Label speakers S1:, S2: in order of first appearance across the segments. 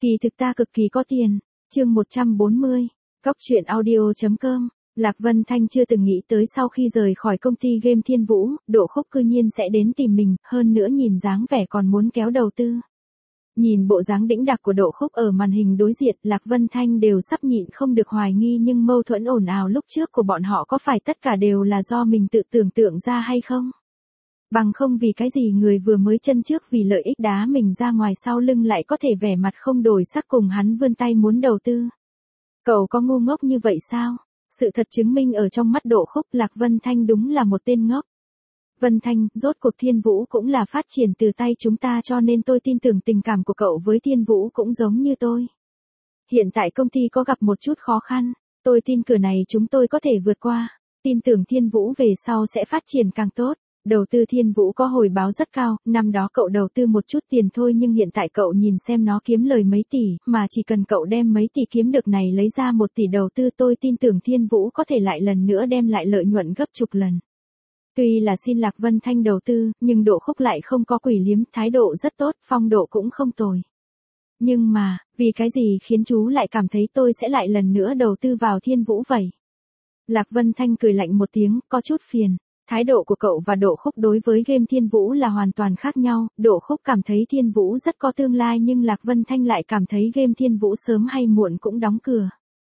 S1: Kỳ thực ta cực kỳ có tiền. Chương 140. Cóc truyện audio.com. Lạc Vân Thanh chưa từng nghĩ tới sau khi rời khỏi công ty game Thiên Vũ, Độ Khúc cư nhiên sẽ đến tìm mình, hơn nữa nhìn dáng vẻ còn muốn kéo đầu tư. Nhìn bộ dáng đĩnh đạc của Độ Khúc ở màn hình đối diện, Lạc Vân Thanh đều sắp nhịn không được hoài nghi, nhưng mâu thuẫn ồn ào lúc trước của bọn họ có phải tất cả đều là do mình tự tưởng tượng ra hay không? Bằng không vì cái gì người vừa mới chân trước vì lợi ích đá mình ra ngoài sau lưng lại có thể vẻ mặt không đổi sắc cùng hắn vươn tay muốn đầu tư. Cậu có ngu ngốc như vậy sao? Sự thật chứng minh ở trong mắt Độ Khúc, Lạc Vân Thanh đúng là một tên ngốc. Vân Thanh, rốt cuộc Thiên Vũ cũng là phát triển từ tay chúng ta, cho nên tôi tin tưởng tình cảm của cậu với Thiên Vũ cũng giống như tôi. Hiện tại công ty có gặp một chút khó khăn, tôi tin cửa này chúng tôi có thể vượt qua. Tin tưởng Thiên Vũ về sau sẽ phát triển càng tốt. Đầu tư Thiên Vũ có hồi báo rất cao, năm đó cậu đầu tư một chút tiền thôi nhưng hiện tại cậu nhìn xem nó kiếm lời mấy tỷ, mà chỉ cần cậu đem mấy tỷ kiếm được này lấy ra 1 tỷ đầu tư, tôi tin tưởng Thiên Vũ có thể lại lần nữa đem lại lợi nhuận gấp chục lần. Tuy là xin Lạc Vân Thanh đầu tư, nhưng Độ Khúc lại không có quỷ liếm, thái độ rất tốt, phong độ cũng không tồi. Nhưng mà, vì cái gì khiến chú lại cảm thấy tôi sẽ lại lần nữa đầu tư vào Thiên Vũ vậy? Lạc Vân Thanh cười lạnh một tiếng, có chút phiền. Thái độ của cậu và Độ Khúc đối với game Thiên Vũ là hoàn toàn khác nhau, Độ Khúc cảm thấy Thiên Vũ rất có tương lai nhưng Lạc Vân Thanh lại cảm thấy game Thiên Vũ sớm hay muộn cũng đóng cửa.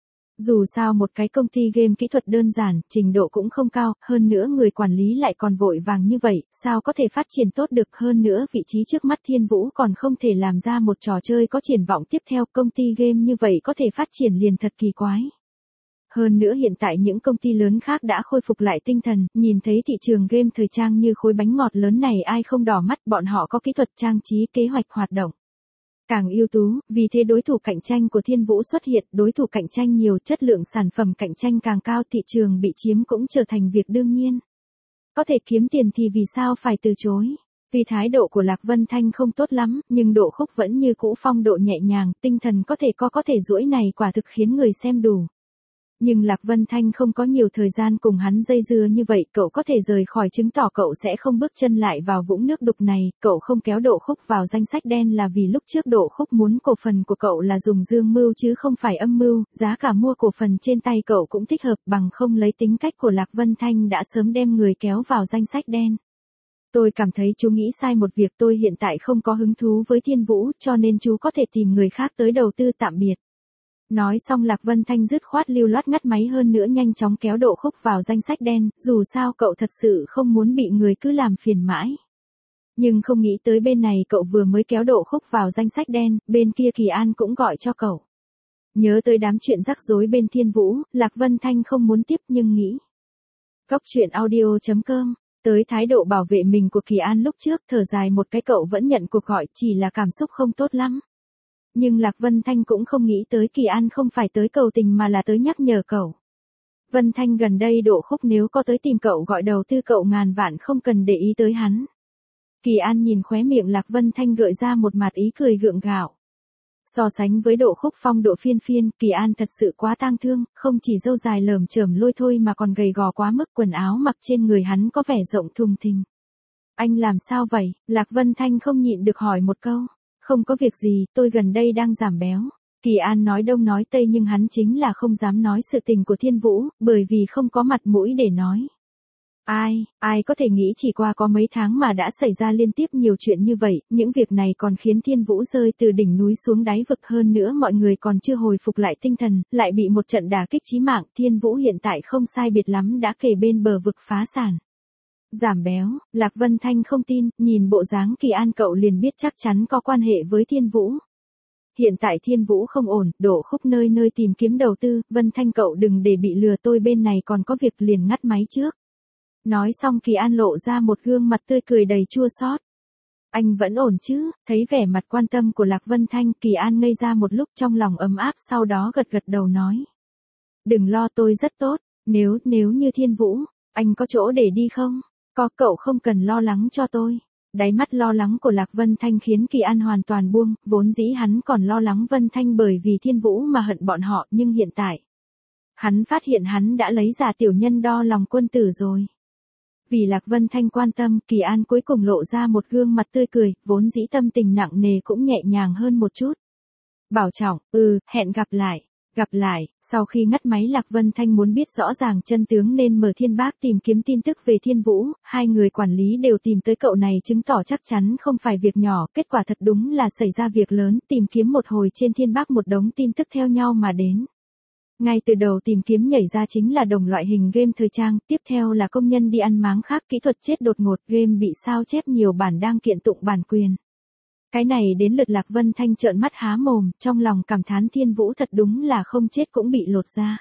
S1: Dù sao một cái công ty game kỹ thuật đơn giản, trình độ cũng không cao, hơn nữa người quản lý lại còn vội vàng như vậy, sao có thể phát triển tốt được, hơn nữa vị trí trước mắt Thiên Vũ còn không thể làm ra một trò chơi có triển vọng tiếp theo, công ty game như vậy có thể phát triển liền thật kỳ quái. Hơn nữa hiện tại những công ty lớn khác đã khôi phục lại tinh thần, nhìn thấy thị trường game thời trang như khối bánh ngọt lớn này ai không đỏ mắt, bọn họ có kỹ thuật trang trí, kế hoạch hoạt động càng ưu tú, vì thế đối thủ cạnh tranh của Thiên Vũ xuất hiện, đối thủ cạnh tranh nhiều, chất lượng sản phẩm cạnh tranh càng cao, thị trường bị chiếm cũng trở thành việc đương nhiên. Có thể kiếm tiền thì vì sao phải từ chối? Tuy thái độ của Lạc Vân Thanh không tốt lắm, nhưng Độ Khúc vẫn như cũ, phong độ nhẹ nhàng, tinh thần có thể duỗi này quả thực khiến người xem đủ. Nhưng Lạc Vân Thanh không có nhiều thời gian cùng hắn dây dưa như vậy, cậu có thể rời khỏi chứng tỏ cậu sẽ không bước chân lại vào vũng nước đục này, cậu không kéo Độ Khúc vào danh sách đen là vì lúc trước Độ Khúc muốn cổ phần của cậu là dùng dương mưu chứ không phải âm mưu, giá cả mua cổ phần trên tay cậu cũng thích hợp, bằng không lấy tính cách của Lạc Vân Thanh đã sớm đem người kéo vào danh sách đen. Tôi cảm thấy chú nghĩ sai một việc, tôi hiện tại không có hứng thú với Thiên Vũ, cho nên chú có thể tìm người khác tới đầu tư, tạm biệt. Nói xong Lạc Vân Thanh dứt khoát lưu loát ngắt máy, hơn nữa nhanh chóng kéo Độ Khúc vào danh sách đen, dù sao cậu thật sự không muốn bị người cứ làm phiền mãi. Nhưng không nghĩ tới bên này cậu vừa mới kéo Độ Khúc vào danh sách đen, bên kia Kỳ An cũng gọi cho cậu. Nhớ tới đám chuyện rắc rối bên Thiên Vũ, Lạc Vân Thanh không muốn tiếp nhưng nghĩ. Cóc truyện audio.com. Tới thái độ bảo vệ mình của Kỳ An lúc trước, thở dài một cái, cậu vẫn nhận cuộc gọi, chỉ là cảm xúc không tốt lắm. Nhưng Lạc Vân Thanh cũng không nghĩ tới Kỳ An không phải tới cầu tình mà là tới nhắc nhở cậu. Vân Thanh, gần đây Độ Khúc nếu có tới tìm cậu gọi đầu tư, cậu ngàn vạn không cần để ý tới hắn. Kỳ An nhìn khóe miệng Lạc Vân Thanh gợi ra một mặt ý cười gượng gạo. So sánh với Độ Khúc phong độ phiên phiên, Kỳ An thật sự quá tang thương, không chỉ râu dài lởm chởm lôi thôi mà còn gầy gò quá mức, quần áo mặc trên người hắn có vẻ rộng thùng thình. Anh làm sao vậy? Lạc Vân Thanh không nhịn được hỏi một câu. Không có việc gì, tôi gần đây đang giảm béo. Kỳ An nói đông nói tây nhưng hắn chính là không dám nói sự tình của Thiên Vũ, bởi vì không có mặt mũi để nói. Ai có thể nghĩ chỉ qua có mấy tháng mà đã xảy ra liên tiếp nhiều chuyện như vậy, những việc này còn khiến Thiên Vũ rơi từ đỉnh núi xuống đáy vực, hơn nữa mọi người còn chưa hồi phục lại tinh thần, lại bị một trận đả kích chí mạng, Thiên Vũ hiện tại không sai biệt lắm đã kề bên bờ vực phá sản. Giảm béo, Lạc Vân Thanh không tin, nhìn bộ dáng Kỳ An cậu liền biết chắc chắn có quan hệ với Thiên Vũ. Hiện tại Thiên Vũ không ổn, Độ Khúc nơi nơi tìm kiếm đầu tư, Vân Thanh cậu đừng để bị lừa, tôi bên này còn có việc, liền ngắt máy trước. Nói xong Kỳ An lộ ra một gương mặt tươi cười đầy chua xót. Anh vẫn ổn chứ? Thấy vẻ mặt quan tâm của Lạc Vân Thanh, Kỳ An ngây ra một lúc, trong lòng ấm áp, sau đó gật gật đầu nói. Đừng lo, tôi rất tốt, nếu như Thiên Vũ, anh có chỗ để đi không? Có, cậu không cần lo lắng cho tôi. Đáy mắt lo lắng của Lạc Vân Thanh khiến Kỳ An hoàn toàn buông, vốn dĩ hắn còn lo lắng Vân Thanh bởi vì Thiên Vũ mà hận bọn họ, nhưng hiện tại hắn phát hiện hắn đã lấy giả tiểu nhân đo lòng quân tử rồi. Vì Lạc Vân Thanh quan tâm, Kỳ An cuối cùng lộ ra một gương mặt tươi cười, vốn dĩ tâm tình nặng nề cũng nhẹ nhàng hơn một chút. Bảo trọng, hẹn gặp lại. Gặp lại, sau khi ngắt máy Lạc Vân Thanh muốn biết rõ ràng chân tướng nên mở Thiên Bác tìm kiếm tin tức về Thiên Vũ, hai người quản lý đều tìm tới cậu này chứng tỏ chắc chắn không phải việc nhỏ, kết quả thật đúng là xảy ra việc lớn, tìm kiếm một hồi trên Thiên Bác một đống tin tức theo nhau mà đến. Ngay từ đầu tìm kiếm nhảy ra chính là đồng loại hình game thời trang, tiếp theo là công nhân đi ăn máng khác, kỹ thuật chết đột ngột, game bị sao chép nhiều bản đang kiện tụng bản quyền. Cái này đến lượt Lạc Vân Thanh trợn mắt há mồm, trong lòng cảm thán Thiên Vũ thật đúng là không chết cũng bị lột ra.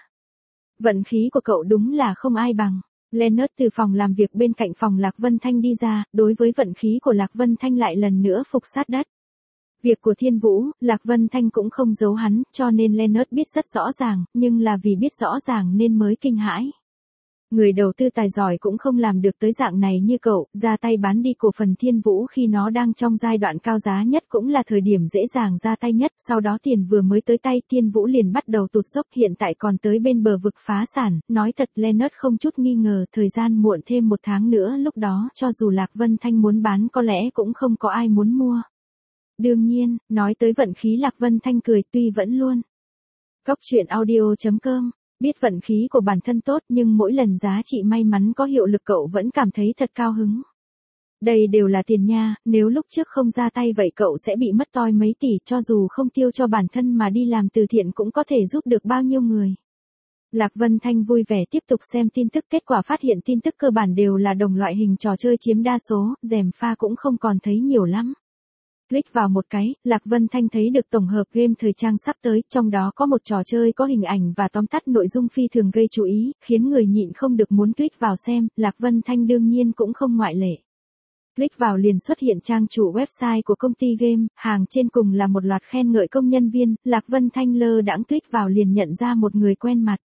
S1: Vận khí của cậu đúng là không ai bằng. Leonard từ phòng làm việc bên cạnh phòng Lạc Vân Thanh đi ra, đối với vận khí của Lạc Vân Thanh lại lần nữa phục sát đất. Việc của Thiên Vũ, Lạc Vân Thanh cũng không giấu hắn, cho nên Leonard biết rất rõ ràng, nhưng là vì biết rõ ràng nên mới kinh hãi. Người đầu tư tài giỏi cũng không làm được tới dạng này như cậu, ra tay bán đi cổ phần Thiên Vũ khi nó đang trong giai đoạn cao giá nhất cũng là thời điểm dễ dàng ra tay nhất, sau đó tiền vừa mới tới tay Thiên Vũ liền bắt đầu tụt dốc, hiện tại còn tới bên bờ vực phá sản, nói thật Leonard không chút nghi ngờ, thời gian muộn thêm 1 tháng nữa lúc đó cho dù Lạc Vân Thanh muốn bán có lẽ cũng không có ai muốn mua. Đương nhiên, nói tới vận khí Lạc Vân Thanh cười tuy vẫn luôn. Góc truyện audio.com Biết vận khí của bản thân tốt nhưng mỗi lần giá trị may mắn có hiệu lực cậu vẫn cảm thấy thật cao hứng. Đây đều là tiền nha, nếu lúc trước không ra tay vậy cậu sẽ bị mất toi mấy tỷ, cho dù không tiêu cho bản thân mà đi làm từ thiện cũng có thể giúp được bao nhiêu người. Lạc Vân Thanh vui vẻ tiếp tục xem tin tức, kết quả phát hiện tin tức cơ bản đều là đồng loại hình trò chơi chiếm đa số, rèm pha cũng không còn thấy nhiều lắm. Click vào một cái, Lạc Vân Thanh thấy được tổng hợp game thời trang sắp tới, trong đó có một trò chơi có hình ảnh và tóm tắt nội dung phi thường gây chú ý, khiến người nhịn không được muốn click vào xem, Lạc Vân Thanh đương nhiên cũng không ngoại lệ. Click vào liền xuất hiện trang chủ website của công ty game, hàng trên cùng là một loạt khen ngợi công nhân viên, Lạc Vân Thanh lơ đãng click vào liền nhận ra một người quen mặt.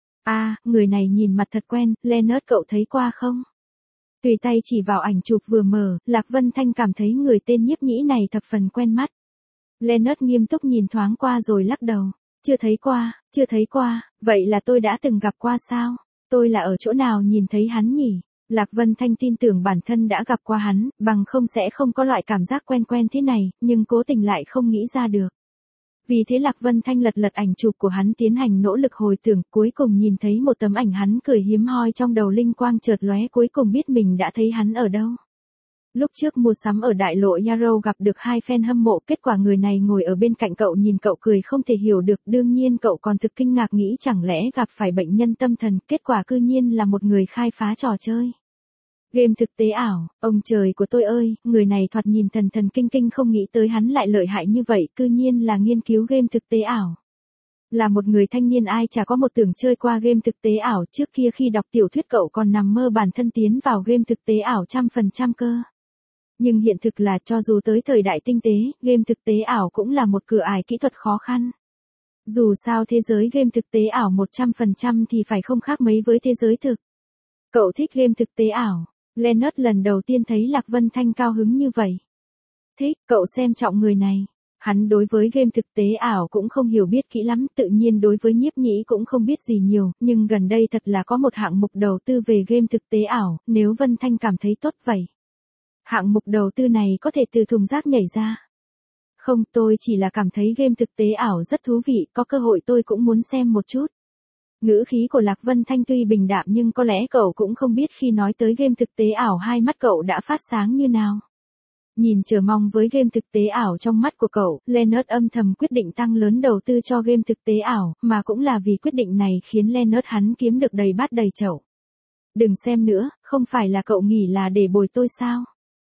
S1: Người này nhìn mặt thật quen, Leonard cậu thấy qua không? Tùy tay chỉ vào ảnh chụp vừa mở, Lạc Vân Thanh cảm thấy người tên Nhiếp Nhĩ này thập phần quen mắt. Leonard nghiêm túc nhìn thoáng qua rồi lắc đầu. Chưa thấy qua, vậy là tôi đã từng gặp qua sao? Tôi là ở chỗ nào nhìn thấy hắn nhỉ? Lạc Vân Thanh tin tưởng bản thân đã gặp qua hắn, bằng không sẽ không có loại cảm giác quen quen thế này, nhưng cố tình lại không nghĩ ra được. Vì thế Lạc Vân Thanh lật ảnh chụp của hắn tiến hành nỗ lực hồi tưởng, cuối cùng nhìn thấy một tấm ảnh hắn cười hiếm hoi, trong đầu linh quang chợt lóe, cuối cùng biết mình đã thấy hắn ở đâu. Lúc trước mua sắm ở đại lộ Yarrow gặp được 2 fan hâm mộ, kết quả người này ngồi ở bên cạnh cậu nhìn cậu cười không thể hiểu được, đương nhiên cậu còn thực kinh ngạc nghĩ chẳng lẽ gặp phải bệnh nhân tâm thần, kết quả cư nhiên là một người khai phá trò chơi. Game thực tế ảo, ông trời của tôi ơi, người này thoạt nhìn thần kinh không nghĩ tới hắn lại lợi hại như vậy, cư nhiên là nghiên cứu game thực tế ảo. Là một người thanh niên ai chả có một tưởng chơi qua game thực tế ảo, trước kia khi đọc tiểu thuyết cậu còn nằm mơ bản thân tiến vào game thực tế ảo 100% cơ. Nhưng hiện thực là cho dù tới thời đại tinh tế, game thực tế ảo cũng là một cửa ải kỹ thuật khó khăn. Dù sao thế giới game thực tế ảo 100% thì phải không khác mấy với thế giới thực. Cậu thích game thực tế ảo. Leonard lần đầu tiên thấy Lạc Vân Thanh cao hứng như vậy. Thích, cậu xem trọng người này. Hắn đối với game thực tế ảo cũng không hiểu biết kỹ lắm, tự nhiên đối với Nhiếp Nhĩ cũng không biết gì nhiều, nhưng gần đây thật là có một hạng mục đầu tư về game thực tế ảo, nếu Vân Thanh cảm thấy tốt vậy. Hạng mục đầu tư này có thể từ thùng rác nhảy ra. Không, tôi chỉ là cảm thấy game thực tế ảo rất thú vị, có cơ hội tôi cũng muốn xem một chút. Ngữ khí của Lạc Vân Thanh tuy bình đạm nhưng có lẽ cậu cũng không biết khi nói tới game thực tế ảo hai mắt cậu đã phát sáng như nào. Nhìn chờ mong với game thực tế ảo trong mắt của cậu, Leonard âm thầm quyết định tăng lớn đầu tư cho game thực tế ảo, mà cũng là vì quyết định này khiến Leonard hắn kiếm được đầy bát đầy chậu. Đừng xem nữa, không phải là cậu nghĩ là để bồi tôi sao?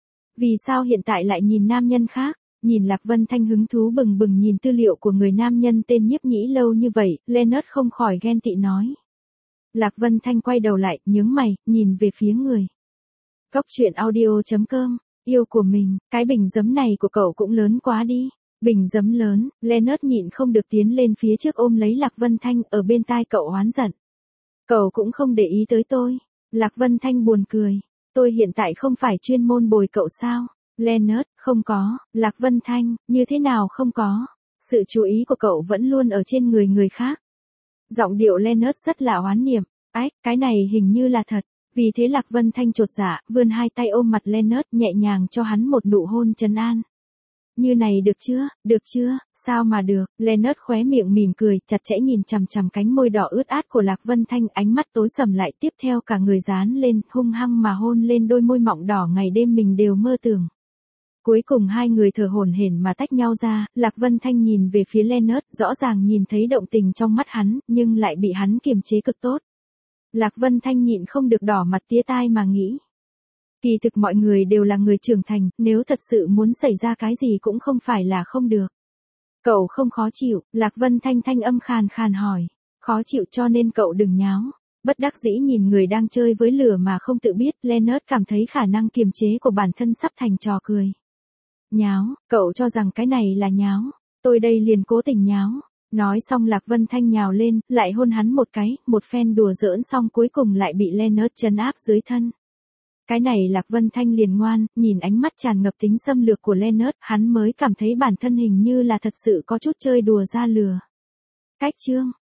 S1: Vì sao hiện tại lại nhìn nam nhân khác? Nhìn Lạc Vân Thanh hứng thú bừng bừng nhìn tư liệu của người nam nhân tên Nhiếp Nhĩ lâu như vậy, Leonard không khỏi ghen tị nói. Lạc Vân Thanh quay đầu lại, nhướng mày, nhìn về phía người. Góc truyện audio.com, yêu của mình, cái bình giấm này của cậu cũng lớn quá đi. Bình giấm lớn, Leonard nhịn không được tiến lên phía trước ôm lấy Lạc Vân Thanh, ở bên tai cậu oán giận. Cậu cũng không để ý tới tôi. Lạc Vân Thanh buồn cười. Tôi hiện tại không phải chuyên môn bồi cậu sao? Leonard, không có. Lạc Vân Thanh, như thế nào không có? Sự chú ý của cậu vẫn luôn ở trên người khác. Giọng điệu Leonard rất là oán niệm. Ách, cái này hình như là thật. Vì thế Lạc Vân Thanh chột dạ, vươn hai tay ôm mặt Leonard, nhẹ nhàng cho hắn một nụ hôn trấn an. Như này được chưa, sao mà được, Leonard khóe miệng mỉm cười, chặt chẽ nhìn chằm chằm cánh môi đỏ ướt át của Lạc Vân Thanh, ánh mắt tối sầm lại, tiếp theo cả người dán lên, hung hăng mà hôn lên đôi môi mọng đỏ ngày đêm mình đều mơ tưởng. Cuối cùng hai người thở hổn hển mà tách nhau ra, Lạc Vân Thanh nhìn về phía Leonard, rõ ràng nhìn thấy động tình trong mắt hắn, nhưng lại bị hắn kiềm chế cực tốt. Lạc Vân Thanh nhịn không được đỏ mặt tía tai mà nghĩ. Kỳ thực mọi người đều là người trưởng thành, nếu thật sự muốn xảy ra cái gì cũng không phải là không được. Cậu không khó chịu, Lạc Vân Thanh thanh âm khàn khàn hỏi. Khó chịu cho nên cậu đừng nháo. Bất đắc dĩ nhìn người đang chơi với lửa mà không tự biết, Leonard cảm thấy khả năng kiềm chế của bản thân sắp thành trò cười. Nháo, cậu cho rằng cái này là nháo. Tôi đây liền cố tình nháo. Nói xong Lạc Vân Thanh nhào lên, lại hôn hắn một cái, một phen đùa giỡn xong cuối cùng lại bị Leonard trấn áp dưới thân. Cái này Lạc Vân Thanh liền ngoan, nhìn ánh mắt tràn ngập tính xâm lược của Leonard, hắn mới cảm thấy bản thân hình như là thật sự có chút chơi đùa ra lừa. Cách chương